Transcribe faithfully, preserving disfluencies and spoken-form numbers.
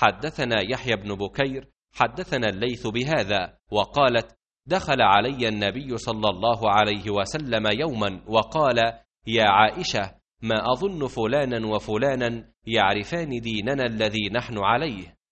حدثنا يحيى بن بكير حدثنا الليث بهذا، وقالت: دخل علي النبي صلى الله عليه وسلم يوما وقال: يا عائشة، ما أظن فلانا وفلانا يعرفان ديننا الذي نحن عليه.